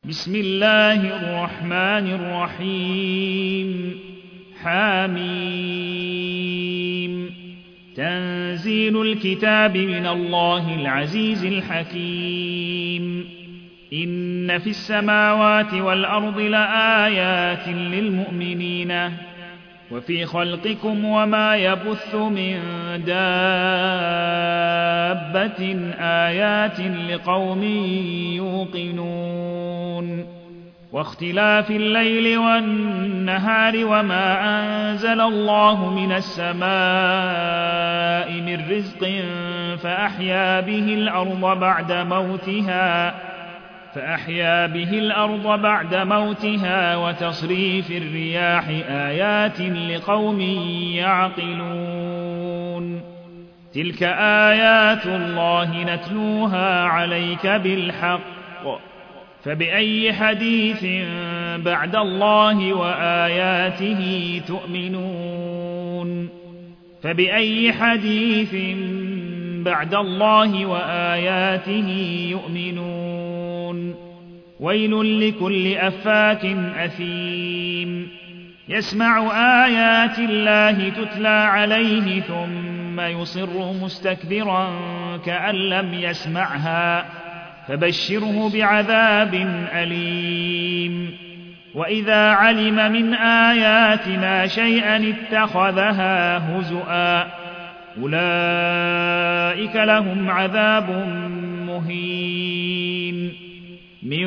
بسم الله الرحمن الرحيم حميم تنزيل الكتاب من الله العزيز الحكيم إن في السماوات والأرض لآيات للمؤمنين وفي خلقكم وما يبث من دابة آيات لقوم يوقنون واختلاف الليل والنهار وما أنزل الله من السماء من رزق فأحيا به الأرض بعد موتها وتصريف الرياح آيات لقوم يعقلون تلك آيات الله نتلوها عليك بالحق فبأي حديث بعد الله وآياته تؤمنون ويل لكل أفاك أثيم يسمع آيات الله تتلى عليه ثم يصر مستكبرا كأن لم يسمعها فبشره بعذاب أليم وإذا علم من آياتنا شيئا اتخذها هزؤا أولئك لهم عذاب مهين من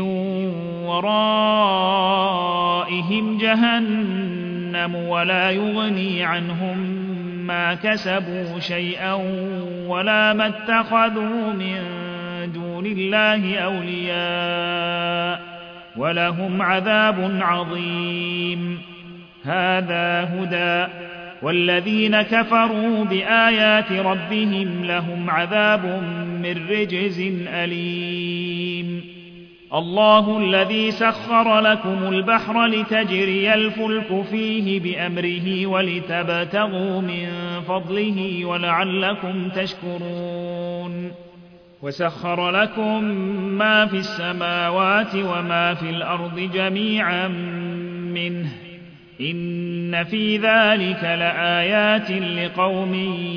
ورائهم جهنم ولا يغني عنهم ما كسبوا شيئا ولا ما اتخذوا من دون الله أولياء ولهم عذاب عظيم هذا هدى والذين كفروا بآيات ربهم لهم عذاب من رجز أليم الله الذي سخر لكم البحر لتجري الفلك فيه بأمره ولتبتغوا من فضله ولعلكم تشكرون وسخر لكم ما في السماوات وما في الأرض جميعا منه إن في ذلك لآيات لقوم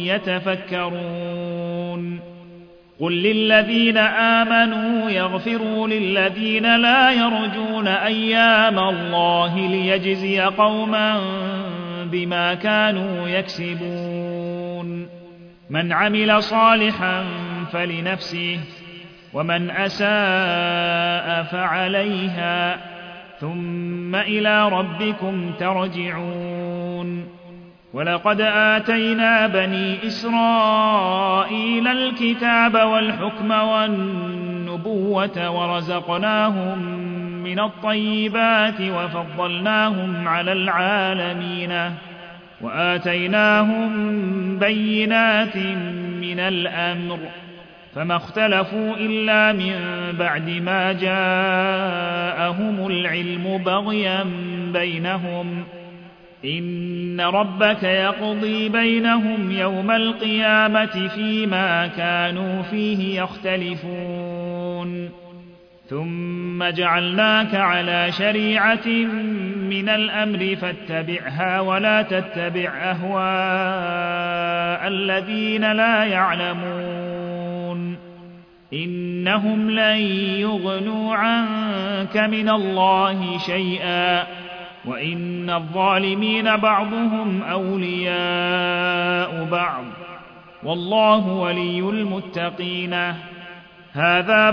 يتفكرون قل للذين آمنوا يغفروا للذين لا يرجون أيام الله ليجزي قوما بما كانوا يكسبون من عمل صالحا فلنفسه ومن أساء فعليها ثم إلى ربكم ترجعون ولقد آتينا بني إسرائيل الكتاب والحكم والنبوة ورزقناهم من الطيبات وفضلناهم على العالمين وآتيناهم بينات من الأمر فما اختلفوا إلا من بعد ما جاءهم العلم بغيا بينهم إن ربك يقضي بينهم يوم القيامة فيما كانوا فيه يختلفون ثم جعلناك على شريعة من الأمر فاتبعها ولا تتبع أهواء الذين لا يعلمون إنهم لن يغنوا عنك من الله شيئا وإن الظالمين بعضهم أولياء بعض والله ولي المتقين هذا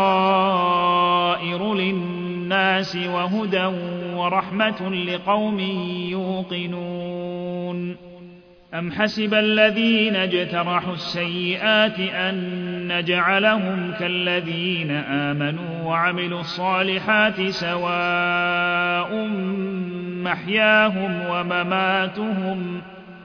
بصائر للناس وهدى ورحمة لقوم يوقنون أم حسب الذين اجترحوا السيئات أن نجعلهم كالذين آمنوا وعملوا الصالحات سواء محياهم ومماتهم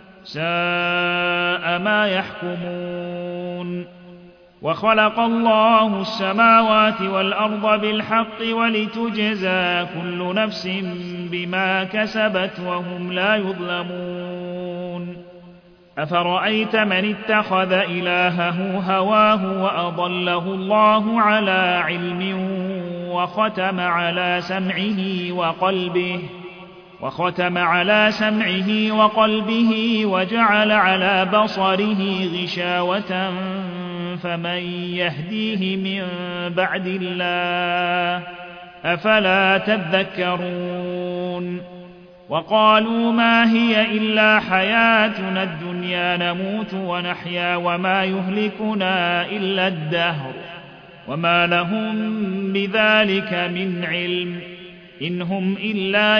ساء ما يحكمون وخلق الله السماوات والأرض بالحق ولتجزى كل نفس بما كسبت وهم لا يظلمون أفرأيت من اتخذ إلهه هواه وأضله الله على علم وختم على سمعه وقلبه وجعل على بصره غشاوة فمن يهديه من بعد الله أفلا تذكرون وقالوا ما هي إلا حياتنا الدنيا نموت ونحيا وما يهلكنا إلا الدهر وما لهم بذلك من علم إن هم إلا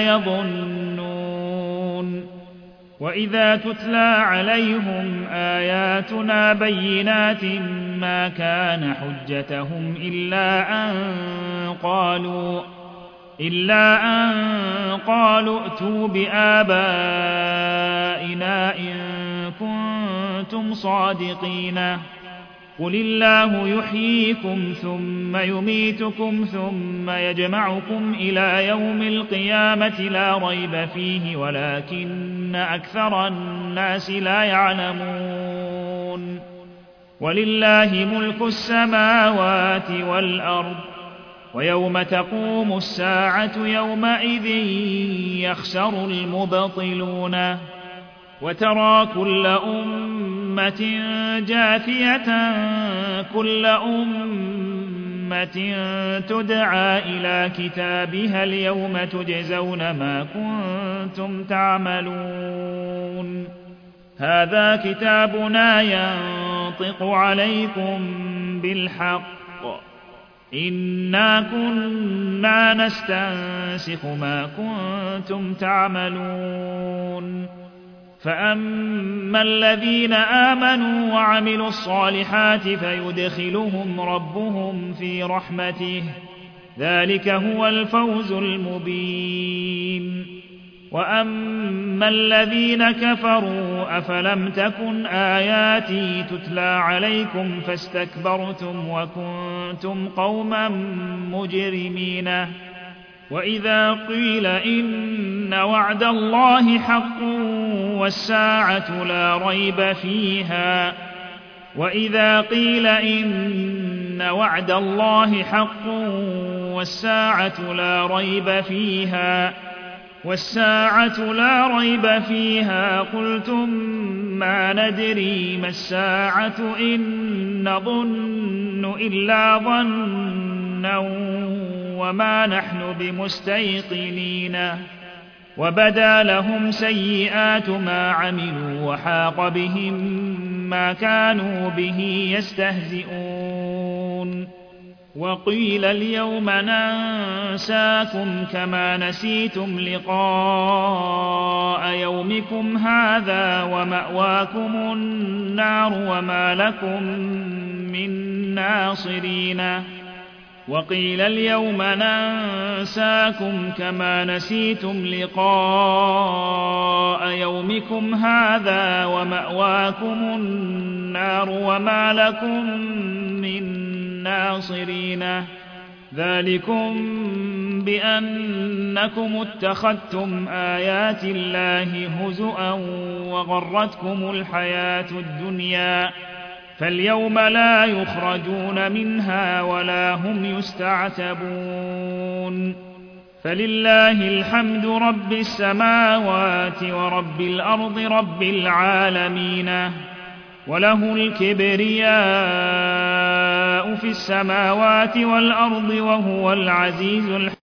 يظنون وإذا تتلى عليهم آياتنا بينات ما كان حجتهم إلا أن قالوا ائتوا بآبائنا إن كنتم صادقين قل الله يحييكم ثم يميتكم ثم يجمعكم إلى يوم القيامة لا ريب فيه ولكن أكثر الناس لا يعلمون ولله ملك السماوات والأرض ويوم تقوم الساعة يومئذ يخسر المبطلون وترى كل أمة جاثية كل أمة تدعى إلى كتابها اليوم تجزون ما كنتم تعملون هذا كتابنا ينطق عليكم بالحق إنا كنا نستنسخ ما كنتم تعملون فأما الذين آمنوا وعملوا الصالحات فيدخلهم ربهم في رحمته ذلك هو الفوز المبين وأما الذين كفروا أفلم تكن آياتي تتلى عليكم فاستكبرتم وكنتم قوما مجرمين وإذا قيل إن وعد الله حق والساعة لا ريب فيها قلتم ما ندري ما الساعة إن نظن إلا ظنا وما نحن بمستيقنين وبدا لهم سيئات ما عملوا وحاق بهم ما كانوا به يستهزئون وقيل اليوم ننساكم كما نسيتم لقاء يومكم هذا ومأواكم النار وما لكم من ناصرين وقيل اليوم ننساكم كما نسيتم لقاء يومكم هذا ومأواكم النار وما لكم من ناصرين ذلكم بأنكم اتخذتم آيات الله هزؤا وغرتكم الحياة الدنيا فاليوم لا يخرجون منها ولا هم يستعتبون فلله الحمد رب السماوات ورب الأرض رب العالمين وله الكبرياء في السماوات والأرض وهو العزيز الحكيم